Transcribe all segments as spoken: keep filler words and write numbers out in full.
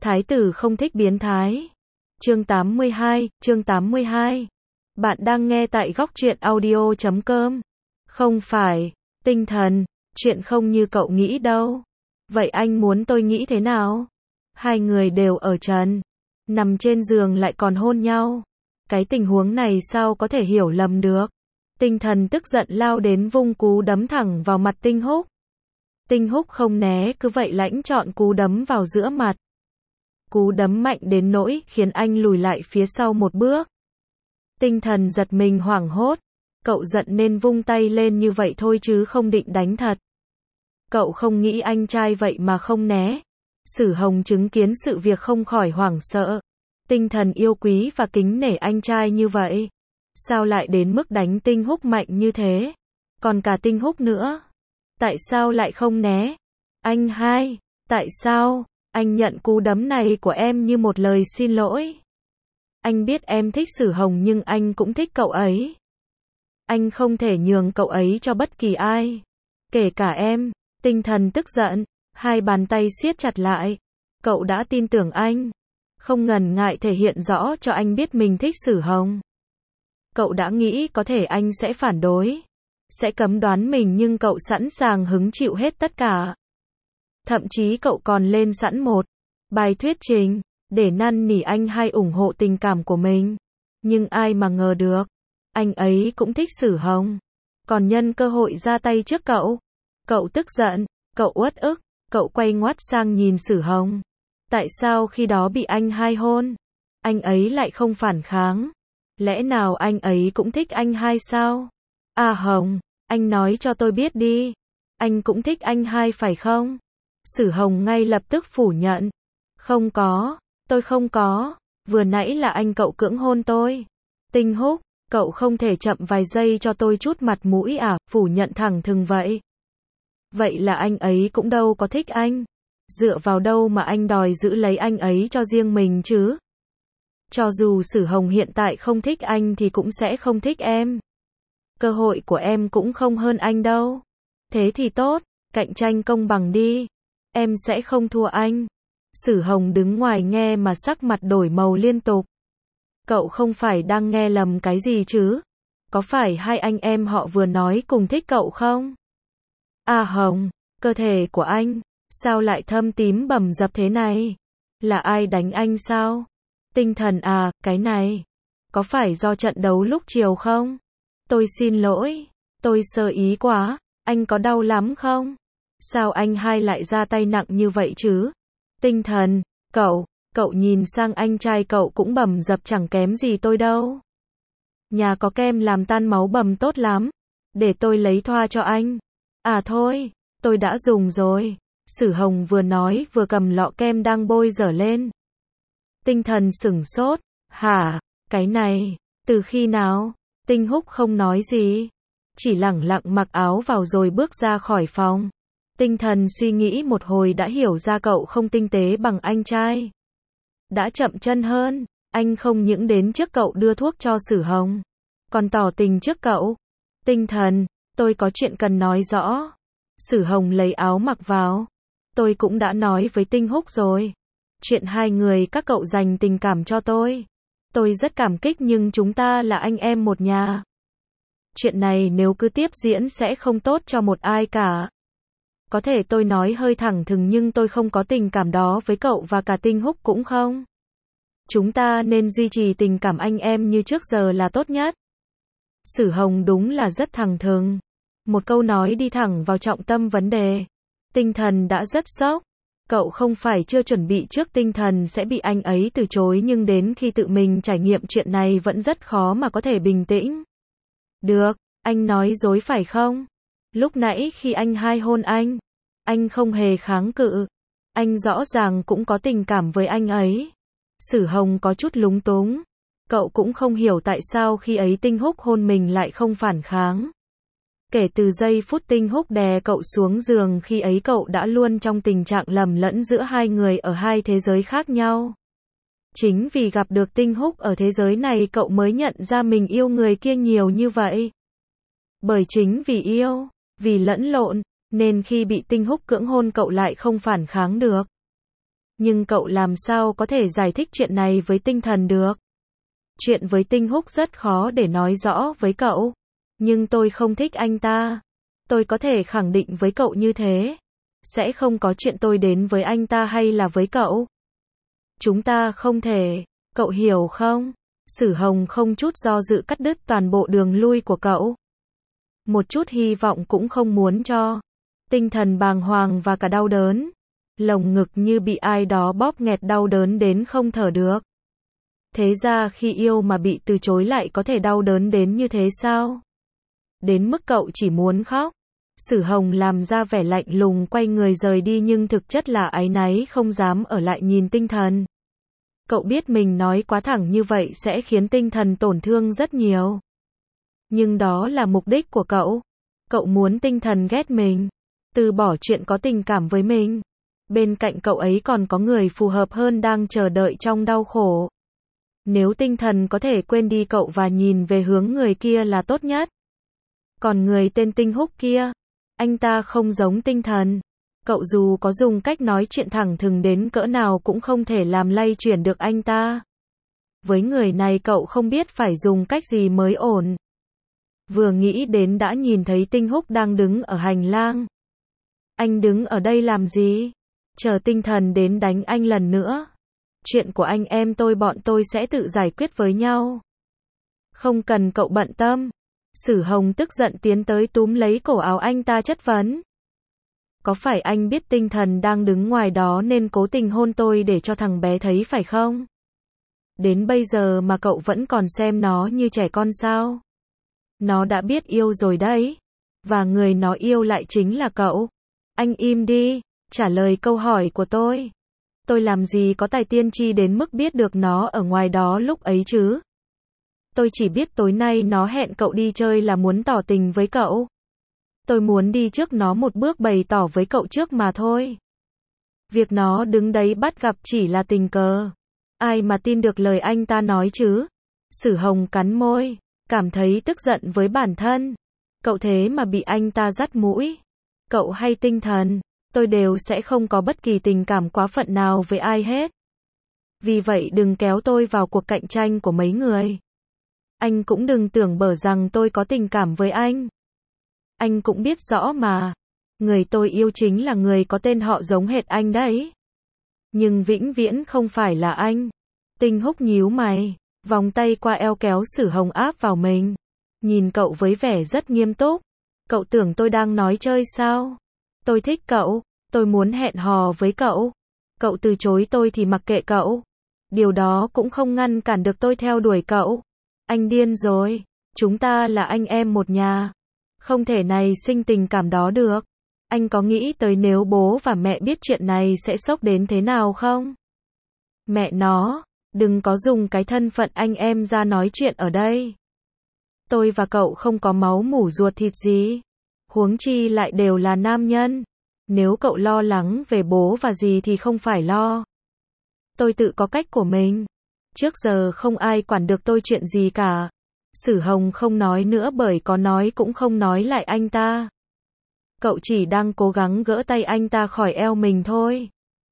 Thái tử không thích biến thái. Chương tám mươi hai, chương tám mươi hai. Bạn đang nghe tại góc truyện audio chấm com. Không phải, tinh thần, chuyện không như cậu nghĩ đâu. Vậy anh muốn tôi nghĩ thế nào? Hai người đều ở trần, nằm trên giường lại còn hôn nhau. Cái tình huống này sao có thể hiểu lầm được? Tinh thần tức giận lao đến vung cú đấm thẳng vào mặt Tinh Húc. Tinh Húc không né, cứ vậy lãnh trọn cú đấm vào giữa mặt. Cú đấm mạnh đến nỗi khiến anh lùi lại phía sau một bước. Tinh thần giật mình hoảng hốt. Cậu giận nên vung tay lên như vậy thôi chứ không định đánh thật. Cậu không nghĩ anh trai vậy mà không né. Sử Hồng chứng kiến sự việc không khỏi hoảng sợ. Tinh thần yêu quý và kính nể anh trai như vậy, sao lại đến mức đánh Tinh Húc mạnh như thế? Còn cả Tinh Húc nữa. Tại sao lại không né? Anh hai, tại sao? Anh nhận cú đấm này của em như một lời xin lỗi. Anh biết em thích Sử Hồng nhưng anh cũng thích cậu ấy. Anh không thể nhường cậu ấy cho bất kỳ ai. Kể cả em. Tinh thần tức giận, hai bàn tay siết chặt lại. Cậu đã tin tưởng anh. Không ngần ngại thể hiện rõ cho anh biết mình thích Sử Hồng. Cậu đã nghĩ có thể anh sẽ phản đối, sẽ cấm đoán mình nhưng cậu sẵn sàng hứng chịu hết tất cả. Thậm chí cậu còn lên sẵn một bài thuyết trình, để năn nỉ anh hai ủng hộ tình cảm của mình. Nhưng ai mà ngờ được, anh ấy cũng thích Sử Hồng, còn nhân cơ hội ra tay trước cậu. Cậu tức giận, cậu uất ức, cậu quay ngoắt sang nhìn Sử Hồng. Tại sao khi đó bị anh hai hôn, anh ấy lại không phản kháng? Lẽ nào anh ấy cũng thích anh hai sao? À Hồng, anh nói cho tôi biết đi. Anh cũng thích anh hai phải không? Sử Hồng ngay lập tức phủ nhận. Không có, tôi không có. Vừa nãy là anh cậu cưỡng hôn tôi. Tinh Húc, cậu không thể chậm vài giây cho tôi chút mặt mũi à? Phủ nhận thẳng thừng vậy. Vậy là anh ấy cũng đâu có thích anh. Dựa vào đâu mà anh đòi giữ lấy anh ấy cho riêng mình chứ? Cho dù Sử Hồng hiện tại không thích anh thì cũng sẽ không thích em. Cơ hội của em cũng không hơn anh đâu. Thế thì tốt, cạnh tranh công bằng đi. Em sẽ không thua anh. Sử Hồng đứng ngoài nghe mà sắc mặt đổi màu liên tục. Cậu không phải đang nghe lầm cái gì chứ? Có phải hai anh em họ vừa nói cùng thích cậu không? À Hồng, cơ thể của anh, sao lại thâm tím bầm dập thế này? Là ai đánh anh sao? Tinh thần à, cái này, có phải do trận đấu lúc chiều không? Tôi xin lỗi, tôi sơ ý quá, anh có đau lắm không? Sao anh hai lại ra tay nặng như vậy chứ? Tinh thần, cậu, cậu nhìn sang anh trai cậu cũng bầm dập chẳng kém gì tôi đâu. Nhà có kem làm tan máu bầm tốt lắm, để tôi lấy thoa cho anh. À thôi, tôi đã dùng rồi. Sử Hồng vừa nói vừa cầm lọ kem đang bôi dở lên. Tinh thần sửng sốt. Hả? Cái này, từ khi nào? Tinh Húc không nói gì, chỉ lẳng lặng mặc áo vào rồi bước ra khỏi phòng. Tinh thần suy nghĩ một hồi đã hiểu ra cậu không tinh tế bằng anh trai. Đã chậm chân hơn, anh không những đến trước cậu đưa thuốc cho Sử Hồng, còn tỏ tình trước cậu. Tinh thần, tôi có chuyện cần nói rõ. Sử Hồng lấy áo mặc vào. Tôi cũng đã nói với Tinh Húc rồi. Chuyện hai người các cậu dành tình cảm cho tôi. Tôi rất cảm kích nhưng chúng ta là anh em một nhà. Chuyện này nếu cứ tiếp diễn sẽ không tốt cho một ai cả. Có thể tôi nói hơi thẳng thừng nhưng tôi không có tình cảm đó với cậu và cả Tinh Húc cũng không. Chúng ta nên duy trì tình cảm anh em như trước giờ là tốt nhất. Sử Hồng đúng là rất thẳng thừng. Một câu nói đi thẳng vào trọng tâm vấn đề. Tinh thần đã rất sốc. Cậu không phải chưa chuẩn bị trước tinh thần sẽ bị anh ấy từ chối nhưng đến khi tự mình trải nghiệm chuyện này vẫn rất khó mà có thể bình tĩnh. Được, anh nói dối phải không? Lúc nãy khi anh hai hôn anh, anh không hề kháng cự. Anh rõ ràng cũng có tình cảm với anh ấy. Sử Hồng có chút lúng túng. Cậu cũng không hiểu tại sao khi ấy Tinh Húc hôn mình lại không phản kháng. Kể từ giây phút Tinh Húc đè cậu xuống giường khi ấy cậu đã luôn trong tình trạng lầm lẫn giữa hai người ở hai thế giới khác nhau. Chính vì gặp được Tinh Húc ở thế giới này cậu mới nhận ra mình yêu người kia nhiều như vậy. Bởi chính vì yêu, vì lẫn lộn, nên khi bị Tinh Húc cưỡng hôn cậu lại không phản kháng được. Nhưng cậu làm sao có thể giải thích chuyện này với tinh thần được? Chuyện với Tinh Húc rất khó để nói rõ với cậu. Nhưng tôi không thích anh ta. Tôi có thể khẳng định với cậu như thế. Sẽ không có chuyện tôi đến với anh ta hay là với cậu. Chúng ta không thể. Cậu hiểu không? Sử Hồng không chút do dự cắt đứt toàn bộ đường lui của cậu. Một chút hy vọng cũng không muốn cho. Tinh thần bàng hoàng và cả đau đớn. Lồng ngực như bị ai đó bóp nghẹt đau đớn đến không thở được. Thế ra khi yêu mà bị từ chối lại có thể đau đớn đến như thế sao? Đến mức cậu chỉ muốn khóc. Sử Hồng làm ra vẻ lạnh lùng quay người rời đi nhưng thực chất là áy náy không dám ở lại nhìn tinh thần. Cậu biết mình nói quá thẳng như vậy sẽ khiến tinh thần tổn thương rất nhiều. Nhưng đó là mục đích của cậu. Cậu muốn tinh thần ghét mình. Từ bỏ chuyện có tình cảm với mình. Bên cạnh cậu ấy còn có người phù hợp hơn đang chờ đợi trong đau khổ. Nếu tinh thần có thể quên đi cậu và nhìn về hướng người kia là tốt nhất. Còn người tên Tinh Húc kia, anh ta không giống tinh thần. Cậu dù có dùng cách nói chuyện thẳng thừng đến cỡ nào cũng không thể làm lay chuyển được anh ta. Với người này cậu không biết phải dùng cách gì mới ổn. Vừa nghĩ đến đã nhìn thấy Tinh Húc đang đứng ở hành lang. Anh đứng ở đây làm gì? Chờ tinh thần đến đánh anh lần nữa. Chuyện của anh em tôi bọn tôi sẽ tự giải quyết với nhau. Không cần cậu bận tâm. Sử Hồng tức giận tiến tới túm lấy cổ áo anh ta chất vấn. Có phải anh biết tinh thần đang đứng ngoài đó nên cố tình hôn tôi để cho thằng bé thấy phải không? Đến bây giờ mà cậu vẫn còn xem nó như trẻ con sao? Nó đã biết yêu rồi đấy. Và người nó yêu lại chính là cậu. Anh im đi, trả lời câu hỏi của tôi. Tôi làm gì có tài tiên tri đến mức biết được nó ở ngoài đó lúc ấy chứ? Tôi chỉ biết tối nay nó hẹn cậu đi chơi là muốn tỏ tình với cậu. Tôi muốn đi trước nó một bước bày tỏ với cậu trước mà thôi. Việc nó đứng đấy bắt gặp chỉ là tình cờ. Ai mà tin được lời anh ta nói chứ? Sử Hồng cắn môi, cảm thấy tức giận với bản thân. Cậu thế mà bị anh ta dắt mũi. Cậu hay tinh thần, tôi đều sẽ không có bất kỳ tình cảm quá phận nào với ai hết. Vì vậy đừng kéo tôi vào cuộc cạnh tranh của mấy người. Anh cũng đừng tưởng bở rằng tôi có tình cảm với anh. Anh cũng biết rõ mà. Người tôi yêu chính là người có tên họ giống hệt anh đấy. Nhưng vĩnh viễn không phải là anh. Tinh Húc nhíu mày, vòng tay qua eo kéo Sử Hồng áp vào mình. Nhìn cậu với vẻ rất nghiêm túc. Cậu tưởng tôi đang nói chơi sao? Tôi thích cậu, tôi muốn hẹn hò với cậu. Cậu từ chối tôi thì mặc kệ cậu. Điều đó cũng không ngăn cản được tôi theo đuổi cậu. Anh điên rồi, chúng ta là anh em một nhà. Không thể này sinh tình cảm đó được. Anh có nghĩ tới nếu bố và mẹ biết chuyện này sẽ sốc đến thế nào không? Mẹ nó, đừng có dùng cái thân phận anh em ra nói chuyện ở đây. Tôi và cậu không có máu mủ ruột thịt gì. Huống chi lại đều là nam nhân. Nếu cậu lo lắng về bố và gì thì không phải lo. Tôi tự có cách của mình. Trước giờ không ai quản được tôi chuyện gì cả. Sử Hồng không nói nữa bởi có nói cũng không nói lại anh ta. Cậu chỉ đang cố gắng gỡ tay anh ta khỏi eo mình thôi.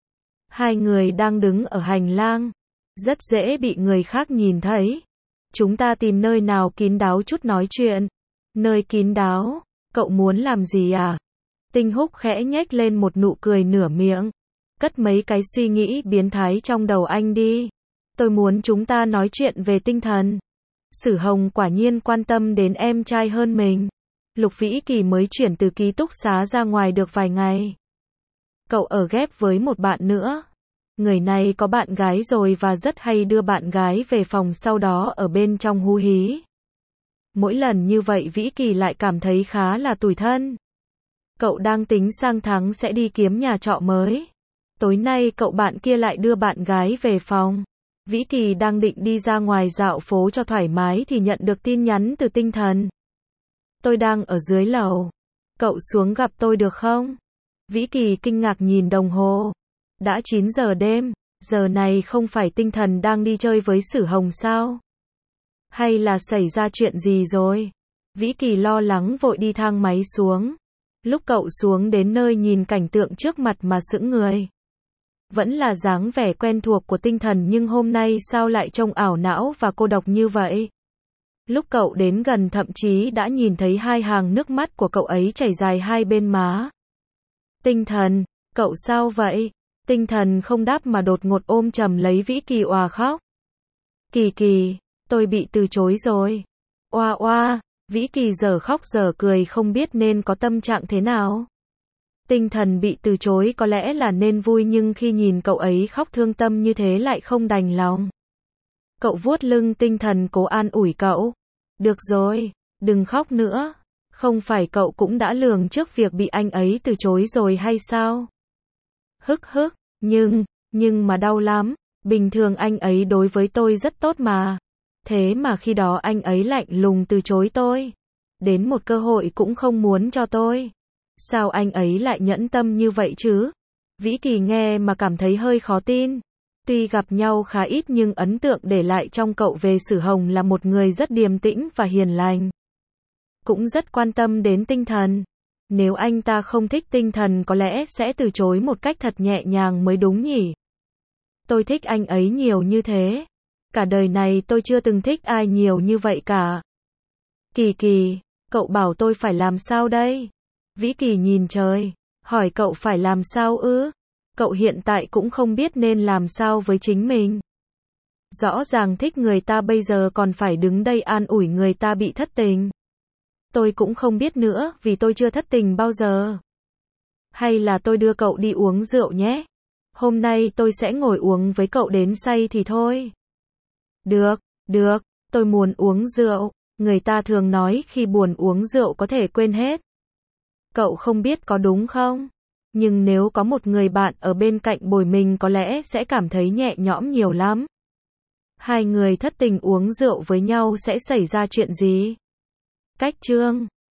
Hai người đang đứng ở hành lang. Rất dễ bị người khác nhìn thấy. Chúng ta tìm nơi nào kín đáo chút nói chuyện. Nơi kín đáo, cậu muốn làm gì à? Tinh Húc khẽ nhếch lên một nụ cười nửa miệng. Cất mấy cái suy nghĩ biến thái trong đầu anh đi. Tôi muốn chúng ta nói chuyện về tinh thần. Sử Hồng quả nhiên quan tâm đến em trai hơn mình. Lục Vĩ Kỳ mới chuyển từ ký túc xá ra ngoài được vài ngày. Cậu ở ghép với một bạn nữa. Người này có bạn gái rồi và rất hay đưa bạn gái về phòng sau đó ở bên trong hú hí. Mỗi lần như vậy Vĩ Kỳ lại cảm thấy khá là tủi thân. Cậu đang tính sang tháng sẽ đi kiếm nhà trọ mới. Tối nay cậu bạn kia lại đưa bạn gái về phòng. Vĩ Kỳ đang định đi ra ngoài dạo phố cho thoải mái thì nhận được tin nhắn từ tinh thần. Tôi đang ở dưới lầu. Cậu xuống gặp tôi được không? Vĩ Kỳ kinh ngạc nhìn đồng hồ. Đã chín giờ đêm, giờ này không phải tinh thần đang đi chơi với Sử Hồng sao? Hay là xảy ra chuyện gì rồi? Vĩ Kỳ lo lắng vội đi thang máy xuống. Lúc cậu xuống đến nơi nhìn cảnh tượng trước mặt mà sững người. Vẫn là dáng vẻ quen thuộc của Tinh Thần nhưng hôm nay sao lại trông ảo não và cô độc như vậy? Lúc cậu đến gần thậm chí đã nhìn thấy hai hàng nước mắt của cậu ấy chảy dài hai bên má. Tinh Thần, cậu sao vậy? Tinh Thần không đáp mà đột ngột ôm chầm lấy Vĩ Kỳ òa khóc. Kỳ Kỳ, tôi bị từ chối rồi. Oa oa, Vĩ Kỳ giờ khóc giờ cười không biết nên có tâm trạng thế nào. Tinh Thần bị từ chối có lẽ là nên vui nhưng khi nhìn cậu ấy khóc thương tâm như thế lại không đành lòng. Cậu vuốt lưng Tinh Thần cố an ủi cậu. Được rồi, đừng khóc nữa. Không phải cậu cũng đã lường trước việc bị anh ấy từ chối rồi hay sao? Hức hức, nhưng, nhưng mà đau lắm. Bình thường anh ấy đối với tôi rất tốt mà. Thế mà khi đó anh ấy lạnh lùng từ chối tôi. Đến một cơ hội cũng không muốn cho tôi. Sao anh ấy lại nhẫn tâm như vậy chứ? Vĩ Kỳ nghe mà cảm thấy hơi khó tin. Tuy gặp nhau khá ít nhưng ấn tượng để lại trong cậu về Sử Hồng là một người rất điềm tĩnh và hiền lành. Cũng rất quan tâm đến Tinh Thần. Nếu anh ta không thích Tinh Thần có lẽ sẽ từ chối một cách thật nhẹ nhàng mới đúng nhỉ? Tôi thích anh ấy nhiều như thế. Cả đời này tôi chưa từng thích ai nhiều như vậy cả. Kỳ Kỳ, cậu bảo tôi phải làm sao đây? Vĩ Kỳ nhìn trời, hỏi cậu phải làm sao ư? Cậu hiện tại cũng không biết nên làm sao với chính mình. Rõ ràng thích người ta bây giờ còn phải đứng đây an ủi người ta bị thất tình. Tôi cũng không biết nữa vì tôi chưa thất tình bao giờ. Hay là tôi đưa cậu đi uống rượu nhé? Hôm nay tôi sẽ ngồi uống với cậu đến say thì thôi. Được, được, tôi muốn uống rượu. Người ta thường nói khi buồn uống rượu có thể quên hết. Cậu không biết có đúng không? Nhưng nếu có một người bạn ở bên cạnh bồi mình có lẽ sẽ cảm thấy nhẹ nhõm nhiều lắm. Hai người thất tình uống rượu với nhau sẽ xảy ra chuyện gì? Cách chương